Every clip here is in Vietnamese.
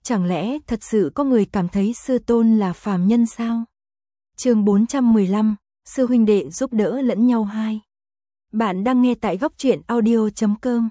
Chẳng lẽ thật sự có người cảm thấy sư tôn là phàm nhân sao? Chương 415, sư huynh đệ giúp đỡ lẫn nhau 2. Bạn đang nghe tại góc truyện audio.com.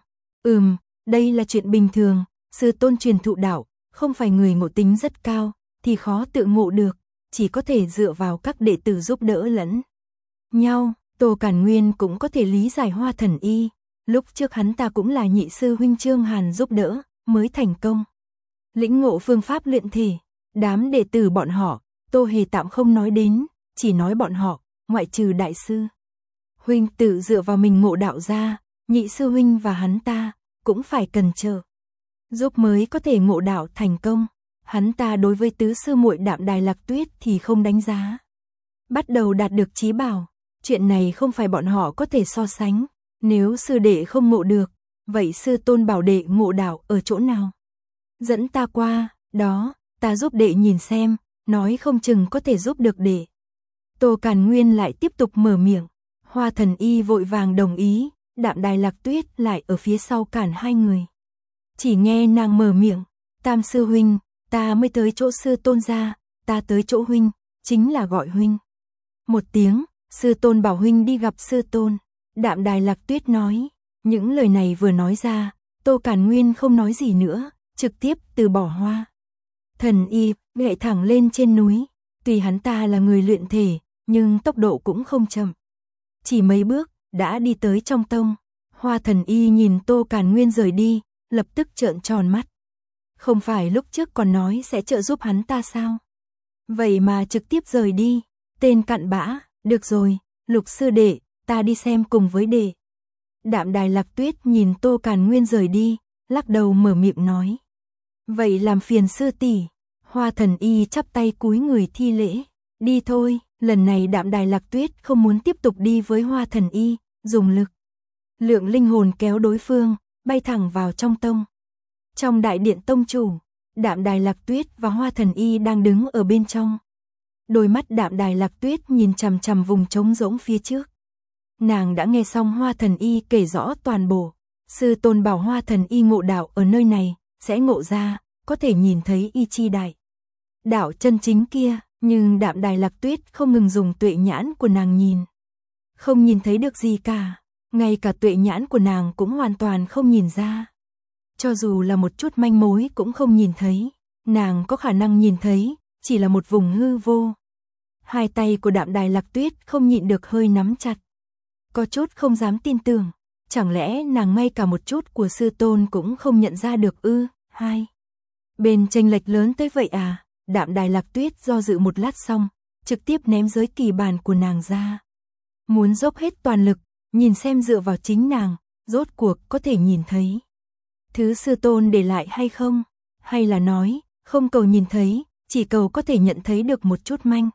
Đây là chuyện bình thường, sư tôn truyền thụ đạo, không phải người ngộ tính rất cao, thì khó tự ngộ được, chỉ có thể dựa vào các đệ tử giúp đỡ lẫn nhau. Tô Cản Nguyên cũng có thể lý giải Hoa Thần Y, lúc trước hắn ta cũng là nhị sư huynh Trương Hàn giúp đỡ, mới thành công lĩnh ngộ phương pháp luyện thể. Đám đệ tử bọn họ, Tô Hề tạm không nói đến, chỉ nói bọn họ, ngoại trừ đại sư huynh tự dựa vào mình ngộ đạo ra, nhị sư huynh và hắn ta cũng phải cần trợ giúp mới có thể ngộ đạo thành công. Hắn ta đối với tứ sư muội Đạm Đài Lạc Tuyết thì không đánh giá. Bắt đầu đạt được chí bảo, chuyện này không phải bọn họ có thể so sánh. Nếu sư đệ không ngộ được, vậy sư tôn bảo đệ ngộ đạo ở chỗ nào? Dẫn ta qua, đó, ta giúp đệ nhìn xem, nói không chừng có thể giúp được đệ. Tô Cản Nguyên lại tiếp tục mở miệng. Hoa Thần Y vội vàng đồng ý, Đạm Đài Lạc Tuyết lại ở phía sau cản hai người. Chỉ nghe nàng mở miệng, Tam sư huynh, ta mới tới chỗ sư tôn ra, ta tới chỗ huynh, chính là gọi huynh một tiếng, sư tôn bảo huynh đi gặp sư tôn. Đạm Đài Lạc Tuyết nói, những lời này vừa nói ra, Tô Cản Nguyên không nói gì nữa, trực tiếp từ bỏ Hoa Thần Y, chạy thẳng lên trên núi. Tuy hắn ta là người luyện thể, nhưng tốc độ cũng không chậm. Chỉ mấy bước, đã đi tới trong tông. Hoa Thần Y nhìn Tô Cản Nguyên rời đi, lập tức trợn tròn mắt. Không phải lúc trước còn nói sẽ trợ giúp hắn ta sao? Vậy mà trực tiếp rời đi, tên cặn bã, được rồi, Lục sư đệ, ta đi xem cùng với đệ. Đạm Đài Lạc Tuyết nhìn Tô Cản Nguyên rời đi, lắc đầu mở miệng nói. Vậy làm phiền sư tỷ. Hoa Thần Y chắp tay cúi người thi lễ. Đi thôi, lần này Đạm Đài Lạc Tuyết không muốn tiếp tục đi với Hoa Thần Y, dùng lực lượng linh hồn kéo đối phương, bay thẳng vào trong tông. Trong đại điện tông chủ, Đạm Đài Lạc Tuyết và Hoa Thần Y đang đứng ở bên trong. Đôi mắt Đạm Đài Lạc Tuyết nhìn chằm chằm vùng trống rỗng phía trước. Nàng đã nghe xong Hoa Thần Y kể rõ toàn bộ. Sư tôn bảo Hoa Thần Y ngộ đạo ở nơi này, sẽ ngộ ra, có thể nhìn thấy y chi đại đạo chân chính kia, nhưng Đạm Đài Lạc Tuyết không ngừng dùng tuệ nhãn của nàng nhìn. Không nhìn thấy được gì cả, ngay cả tuệ nhãn của nàng cũng hoàn toàn không nhìn ra. Cho dù là một chút manh mối cũng không nhìn thấy, nàng có khả năng nhìn thấy, chỉ là một vùng hư vô. Hai tay của Đạm Đài Lạc Tuyết không nhịn được hơi nắm chặt. Có chút không dám tin tưởng, chẳng lẽ nàng ngay cả một chút của sư tôn cũng không nhận ra được ư? Hai bên chênh lệch lớn tới vậy à? Đạm Đài Lạc Tuyết do dự một lát xong, trực tiếp ném giới kỳ bàn của nàng ra. Muốn dốc hết toàn lực, nhìn xem dựa vào chính nàng, rốt cuộc có thể nhìn thấy thứ sư tôn để lại hay không? Hay là nói, không cầu nhìn thấy, chỉ cầu có thể nhận thấy được một chút manh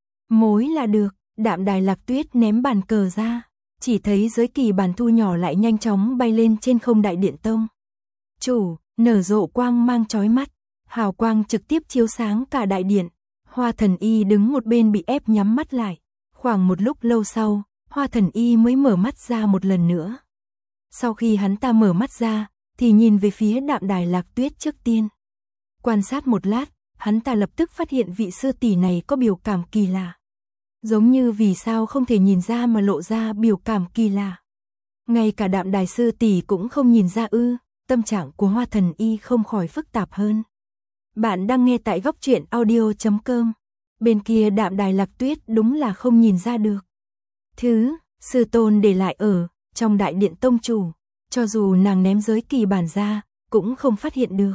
mối là được. Đạm Đài Lạc Tuyết ném bàn cờ ra, chỉ thấy giới kỳ bàn thu nhỏ lại nhanh chóng bay lên trên không đại điện tông chủ, nở rộ quang mang chói mắt, hào quang trực tiếp chiếu sáng cả đại điện. Hoa Thần Y đứng một bên bị ép nhắm mắt lại. Khoảng một lúc lâu sau, Hoa Thần Y mới mở mắt ra một lần nữa. Sau khi hắn ta mở mắt ra, thì nhìn về phía Đạm Đài Lạc Tuyết trước tiên. Quan sát một lát, hắn ta lập tức phát hiện vị sư tỷ này có biểu cảm kỳ lạ. Giống như vì sao không thể nhìn ra mà lộ ra biểu cảm kỳ lạ. Ngay cả Đạm Đài sư tỷ cũng không nhìn ra ư? Tâm trạng của Hoa Thần Y không khỏi phức tạp hơn. Bạn đang nghe tại góc truyện audio.com. Bên kia Đạm Đài Lạc Tuyết đúng là không nhìn ra được thứ sư tôn để lại ở trong đại điện tông chủ, cho dù nàng ném giới kỳ bản ra, cũng không phát hiện được.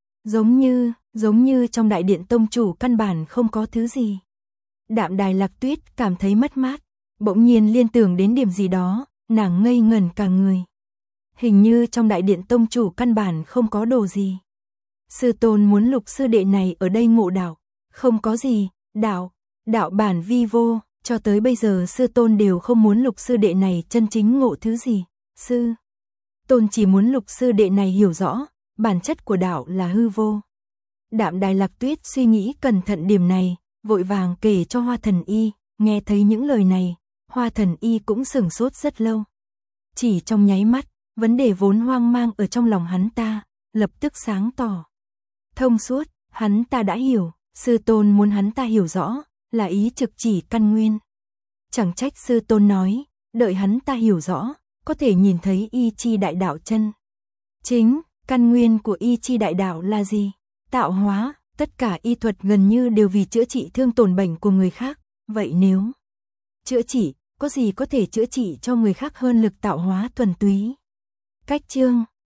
Giống như trong đại điện tông chủ căn bản không có thứ gì. Đạm Đài Lạc Tuyết cảm thấy mất mát, bỗng nhiên liên tưởng đến điểm gì đó, nàng ngây ngẩn cả người. Hình như trong đại điện tông chủ căn bản không có đồ gì. Sư tôn muốn Lục sư đệ này ở đây ngộ đạo, không có gì, đạo bản vi vô, cho tới bây giờ sư tôn đều không muốn Lục sư đệ này chân chính ngộ thứ gì. Sư tôn chỉ muốn Lục sư đệ này hiểu rõ, bản chất của đạo là hư vô. Đạm Đài Lạc Tuyết suy nghĩ cẩn thận điểm này, vội vàng kể cho Hoa Thần Y. Nghe thấy những lời này, Hoa Thần Y cũng sửng sốt rất lâu. Chỉ trong nháy mắt, vấn đề vốn hoang mang ở trong lòng hắn ta lập tức sáng tỏ. Thông suốt, hắn ta đã hiểu, sư tôn muốn hắn ta hiểu rõ, là ý trực chỉ căn nguyên. Chẳng trách sư tôn nói, đợi hắn ta hiểu rõ, có thể nhìn thấy y chi đại đạo chân. Chính, căn nguyên của y chi đại đạo là gì? Tạo hóa, tất cả y thuật gần như đều vì chữa trị thương tổn bệnh của người khác, vậy nếu chữa trị, có gì có thể chữa trị cho người khác hơn lực tạo hóa thuần túy? Cách chương